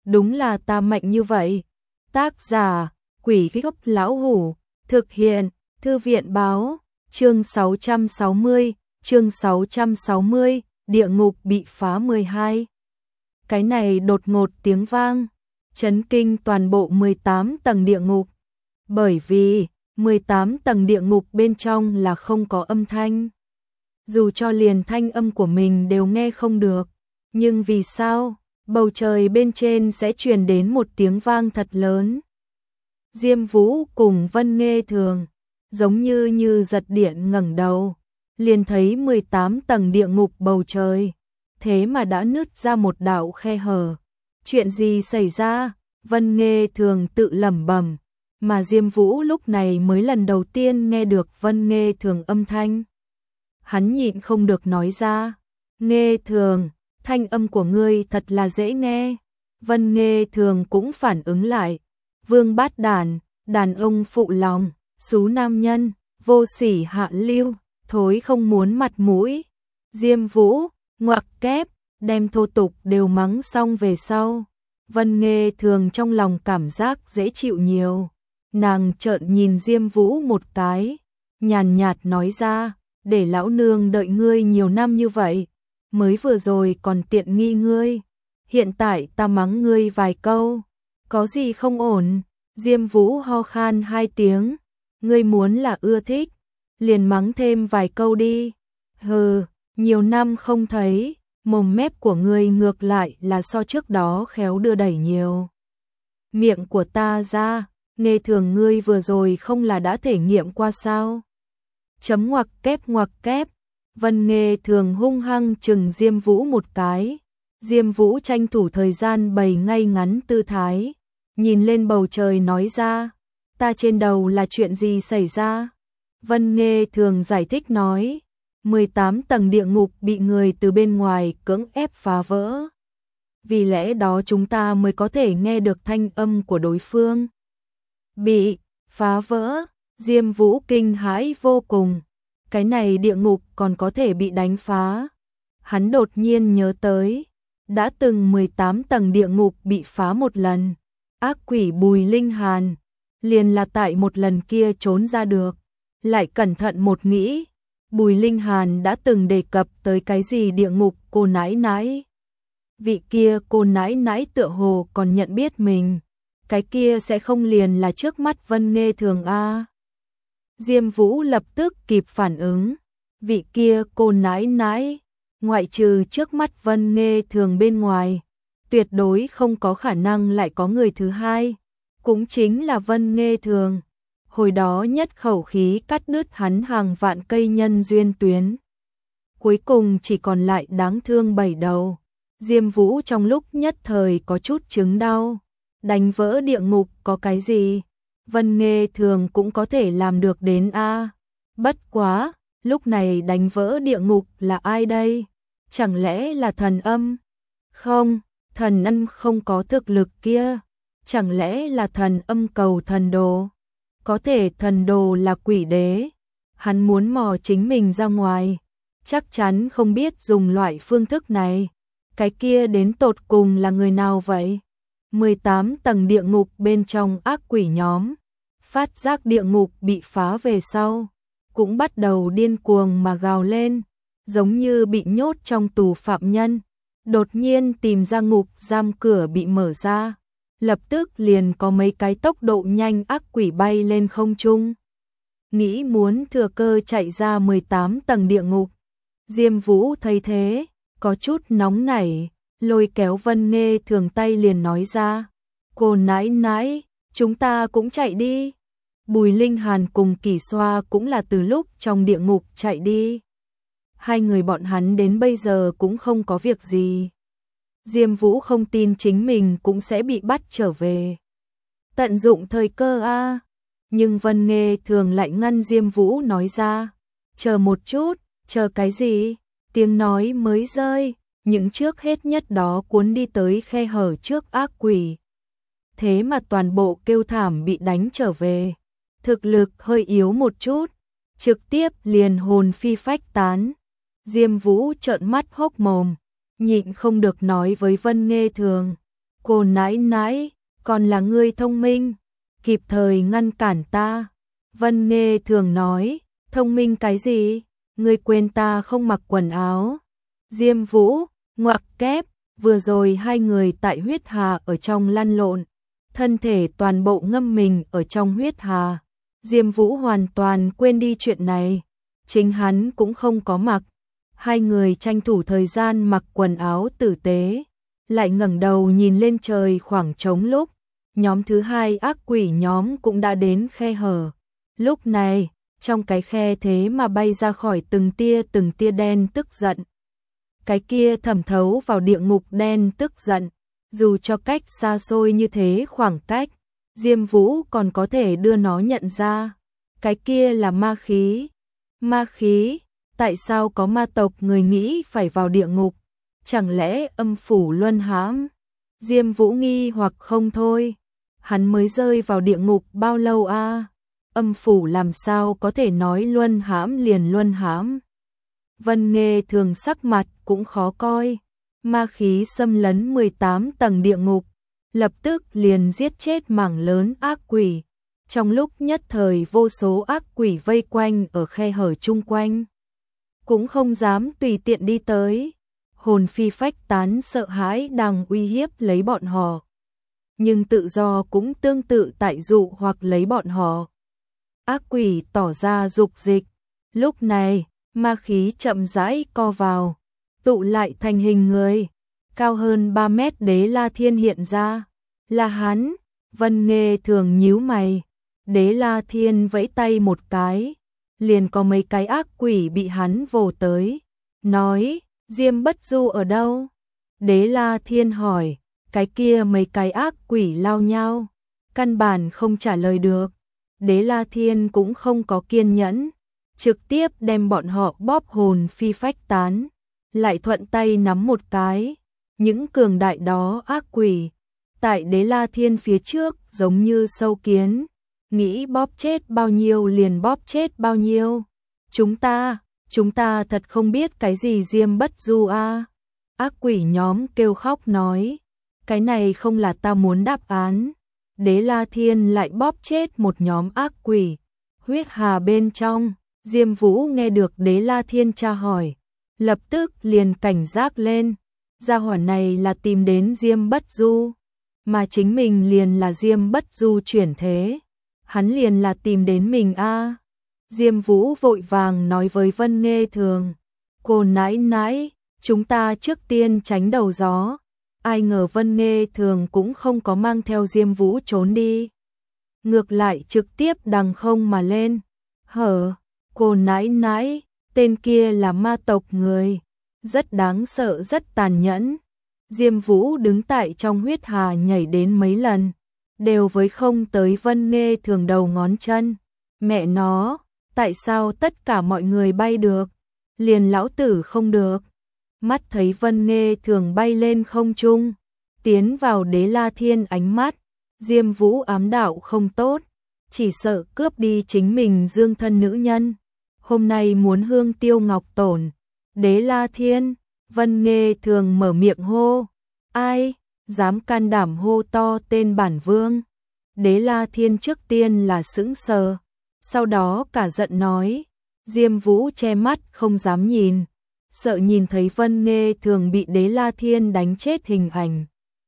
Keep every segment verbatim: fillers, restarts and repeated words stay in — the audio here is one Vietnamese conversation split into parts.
đúng là ta mạnh như vậy. Tác giả, Quỷ Gốc Lão Hủ, thực hiện, Thư viện báo, chương sáu trăm sáu mươi, chương sáu trăm sáu mươi, địa ngục bị phá mười hai. Cái này đột ngột tiếng vang, chấn kinh toàn bộ mười tám tầng địa ngục. Bởi vì, mười tám tầng địa ngục bên trong là không có âm thanh. Dù cho liền thanh âm của mình đều nghe không được, nhưng vì sao, bầu trời bên trên sẽ truyền đến một tiếng vang thật lớn. Diêm Vũ cùng Vân Nghê Thường, giống như như giật điện ngẩng đầu, liền thấy mười tám tầng địa ngục bầu trời, thế mà đã nứt ra một đạo khe hở. Chuyện gì xảy ra? Vân Nghê Thường tự lẩm bẩm, mà Diêm Vũ lúc này mới lần đầu tiên nghe được Vân Nghê Thường âm thanh. Hắn nhịn không được nói ra, Nghê Thường, thanh âm của ngươi thật là dễ nghe. Vân Nghê Thường cũng phản ứng lại, vương bát đàn, đàn ông phụ lòng, xú nam nhân, vô sỉ hạ lưu, thối không muốn mặt mũi. Diêm Vũ, ngoặc kép, đem thô tục đều mắng xong về sau. Vân Nghê Thường trong lòng cảm giác dễ chịu nhiều. Nàng trợn nhìn Diêm Vũ một cái, nhàn nhạt nói ra, để lão nương đợi ngươi nhiều năm như vậy, mới vừa rồi còn tiện nghi ngươi, hiện tại ta mắng ngươi vài câu, có gì không ổn? Diêm Vũ ho khan hai tiếng, ngươi muốn là ưa thích, liền mắng thêm vài câu đi. Hừ, nhiều năm không thấy, mồm mép của ngươi ngược lại là so trước đó khéo đưa đẩy nhiều. Miệng của ta ra, Nghê Thường ngươi vừa rồi không là đã thể nghiệm qua sao? Chấm ngoặc kép ngoặc kép, Vân Nghê Thường hung hăng chừng Diêm Vũ một cái. Diêm Vũ tranh thủ thời gian bày ngay ngắn tư thái, nhìn lên bầu trời nói ra, ta trên đầu là chuyện gì xảy ra? Vân Nghê Thường giải thích nói, mười tám tầng địa ngục bị người từ bên ngoài cưỡng ép phá vỡ. Vì lẽ đó chúng ta mới có thể nghe được thanh âm của đối phương. Bị phá vỡ, Diêm Vũ kinh hãi vô cùng. Cái này địa ngục còn có thể bị đánh phá. Hắn đột nhiên nhớ tới, đã từng mười tám tầng địa ngục bị phá một lần. Ác quỷ Bùi Linh Hàn, liền là tại một lần kia trốn ra được. Lại cẩn thận một nghĩ, Bùi Linh Hàn đã từng đề cập tới cái gì địa ngục cô nãi nãi. Vị kia cô nãi nãi tựa hồ còn nhận biết mình. Cái kia sẽ không liền là trước mắt Vân Nghê Thường a. Diêm Vũ lập tức kịp phản ứng, vị kia cô nãi nãi, ngoại trừ trước mắt Vân Nghê Thường bên ngoài, tuyệt đối không có khả năng lại có người thứ hai, cũng chính là Vân Nghê Thường. Hồi đó nhất khẩu khí cắt đứt hắn hàng vạn cây nhân duyên tuyến. Cuối cùng chỉ còn lại đáng thương bảy đầu. Diêm Vũ trong lúc nhất thời có chút chứng đau. Đánh vỡ địa ngục có cái gì? Vân Nghê Thường cũng có thể làm được đến a. Bất quá, lúc này đánh vỡ địa ngục là ai đây? Chẳng lẽ là thần âm? Không, thần âm không có thực lực kia. Chẳng lẽ là thần âm cầu thần đồ? Có thể thần đồ là quỷ đế. Hắn muốn mò chính mình ra ngoài. Chắc chắn không biết dùng loại phương thức này. Cái kia đến tột cùng là người nào vậy? mười tám tầng địa ngục bên trong ác quỷ nhóm, phát giác địa ngục bị phá về sau, cũng bắt đầu điên cuồng mà gào lên, giống như bị nhốt trong tù phạm nhân, đột nhiên tìm ra ngục giam cửa bị mở ra, lập tức liền có mấy cái tốc độ nhanh ác quỷ bay lên không trung, nghĩ muốn thừa cơ chạy ra mười tám tầng địa ngục. Diêm Vũ thấy thế, có chút nóng nảy, lôi kéo Vân Nghê Thường tay liền nói ra, cô nãi nãi, chúng ta cũng chạy đi. Bùi Linh Hàn cùng Kỳ Xoa cũng là từ lúc trong địa ngục chạy đi. Hai người bọn hắn đến bây giờ cũng không có việc gì. Diêm Vũ không tin chính mình cũng sẽ bị bắt trở về. Tận dụng thời cơ a. Nhưng Vân Nghê Thường lại ngăn Diêm Vũ nói ra, chờ một chút, chờ cái gì? Tiếng nói mới rơi, những trước hết nhất đó cuốn đi tới khe hở trước ác quỷ. Thế mà toàn bộ kêu thảm bị đánh trở về. Thực lực hơi yếu một chút, trực tiếp liền hồn phi phách tán. Diêm Vũ trợn mắt hốc mồm, nhịn không được nói với Vân Nghê Thường, Cô nãi nãi, còn là ngươi thông minh, kịp thời ngăn cản ta. Vân Nghê thường nói, thông minh cái gì, ngươi quên ta không mặc quần áo. Diêm Vũ, ngoặc kép, vừa rồi hai người tại huyết hà ở trong lăn lộn, thân thể toàn bộ ngâm mình ở trong huyết hà. Diêm Vũ hoàn toàn quên đi chuyện này, chính hắn cũng không có mặc. Hai người tranh thủ thời gian mặc quần áo tử tế, lại ngẩng đầu nhìn lên trời khoảng trống lúc, nhóm thứ hai ác quỷ nhóm cũng đã đến khe hở. Lúc này, trong cái khe thế mà bay ra khỏi từng tia từng tia đen tức giận. Cái kia thẩm thấu vào địa ngục đen tức giận, dù cho cách xa xôi như thế khoảng cách, Diêm Vũ còn có thể đưa nó nhận ra. Cái kia là ma khí. Ma khí, tại sao có ma tộc người nghĩ phải vào địa ngục? Chẳng lẽ âm phủ luân hãm? Diêm Vũ nghi hoặc không thôi. Hắn mới rơi vào địa ngục bao lâu a? À? Âm phủ làm sao có thể nói luân hãm liền luân hãm? Vân Nghê thường sắc mặt cũng khó coi. Ma khí xâm lấn mười tám tầng địa ngục, lập tức liền giết chết mảng lớn ác quỷ. Trong lúc nhất thời vô số ác quỷ vây quanh ở khe hở chung quanh, cũng không dám tùy tiện đi tới. Hồn phi phách tán sợ hãi đang uy hiếp lấy bọn họ. Nhưng tự do cũng tương tự tại dụ hoặc lấy bọn họ. Ác quỷ tỏ ra dục dịch. Lúc này, ma khí chậm rãi co vào, tụ lại thành hình người. Cao hơn ba mét Đế La Thiên hiện ra. Là hắn. Vân Nghê thường nhíu mày. Đế La Thiên vẫy tay một cái, liền có mấy cái ác quỷ bị hắn vồ tới. Nói, Diêm Bất Du ở đâu? Đế La Thiên hỏi. Cái kia mấy cái ác quỷ lao nhau, căn bản không trả lời được. Đế La Thiên cũng không có kiên nhẫn, trực tiếp đem bọn họ bóp hồn phi phách tán, lại thuận tay nắm một cái. Những cường đại đó ác quỷ, tại Đế La Thiên phía trước giống như sâu kiến, nghĩ bóp chết bao nhiêu liền bóp chết bao nhiêu. Chúng ta, chúng ta thật không biết cái gì Diêm Bất Du a. À. Ác quỷ nhóm kêu khóc nói, cái này không là ta muốn đáp án. Đế La Thiên lại bóp chết một nhóm ác quỷ. Huyết hà bên trong, Diêm Vũ nghe được Đế La Thiên tra hỏi, lập tức liền cảnh giác lên. Gia hỏa này là tìm đến Diêm Bất Du, mà chính mình liền là Diêm Bất Du chuyển thế. Hắn liền là tìm đến mình a. À. Diêm Vũ vội vàng nói với Vân Nghê thường, cô nãi nãi, chúng ta trước tiên tránh đầu gió. Ai ngờ Vân Nghê thường cũng không có mang theo Diêm Vũ trốn đi, ngược lại trực tiếp đằng không mà lên. Hở, cô nãi nãi, tên kia là ma tộc người, rất đáng sợ rất tàn nhẫn. Diêm Vũ đứng tại trong huyết hà nhảy đến mấy lần, đều với không tới Vân Nghê thường đầu ngón chân. Mẹ nó, tại sao tất cả mọi người bay được, liền lão tử không được? Mắt thấy Vân Nghê thường bay lên không trung, tiến vào Đế La Thiên ánh mắt, Diêm Vũ ám đạo không tốt, chỉ sợ cướp đi chính mình dương thân nữ nhân. Hôm nay muốn hương tiêu ngọc tổn. Đế La Thiên, Vân Nghê thường mở miệng hô, ai dám can đảm hô to tên bản vương? Đế La Thiên trước tiên là sững sờ, sau đó cả giận nói. Diêm Vũ che mắt không dám nhìn, sợ nhìn thấy Vân Nghê thường bị Đế La Thiên đánh chết hình ảnh.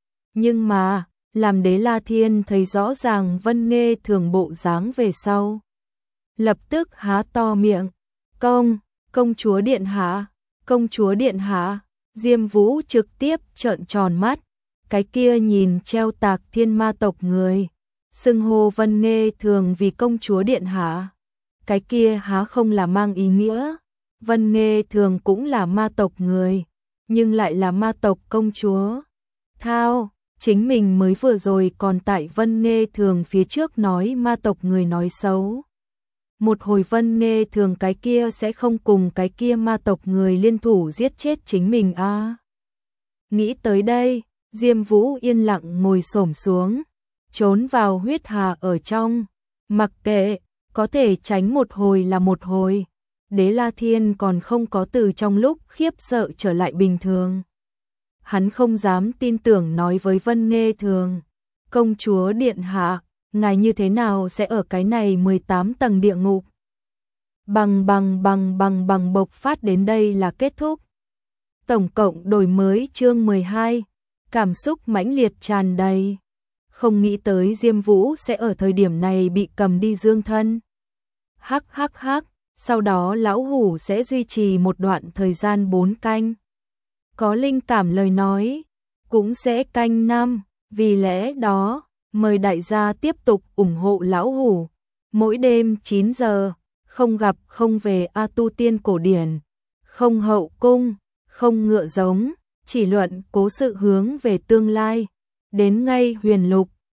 Nhưng mà, làm Đế La Thiên thấy rõ ràng Vân Nghê thường bộ dáng về sau, lập tức há to miệng, công, công chúa điện hạ, công chúa điện hạ. Diêm Vũ trực tiếp trợn tròn mắt, cái kia nhìn treo tạc thiên ma tộc người, xưng hô Vân Nghê thường vì công chúa điện hạ, cái kia há không là mang ý nghĩa. Vân Nghê thường cũng là ma tộc người, nhưng lại là ma tộc công chúa. Thao, chính mình mới vừa rồi còn tại Vân Nghê thường phía trước nói ma tộc người nói xấu. Một hồi Vân Nghê thường cái kia sẽ không cùng cái kia ma tộc người liên thủ giết chết chính mình a. À. Nghĩ tới đây, Diêm Vũ yên lặng ngồi xổm xuống, trốn vào huyết hà ở trong, mặc kệ, có thể tránh một hồi là một hồi. Đế La Thiên còn không có từ trong lúc khiếp sợ trở lại bình thường. hắn không dám tin tưởng nói với Vân Nghê Thường, công chúa điện hạ, ngài như thế nào sẽ ở cái này mười tám tầng địa ngục? Bằng bằng bằng bằng bằng bộc phát đến đây là kết thúc. Tổng cộng đổi mới chương mười hai, cảm xúc mãnh liệt tràn đầy. Không nghĩ tới Diêm Vũ sẽ ở thời điểm này bị cầm đi dương thân. Hắc hắc hắc, sau đó lão hủ sẽ duy trì một đoạn thời gian bốn canh. Có linh cảm lời nói, cũng sẽ canh năm, vì lẽ đó, mời đại gia tiếp tục ủng hộ lão hủ. Mỗi đêm chín giờ, không gặp không về A Tu Tiên cổ điển, không hậu cung, không ngựa giống, chỉ luận cố sự hướng về tương lai, đến ngay huyền lục.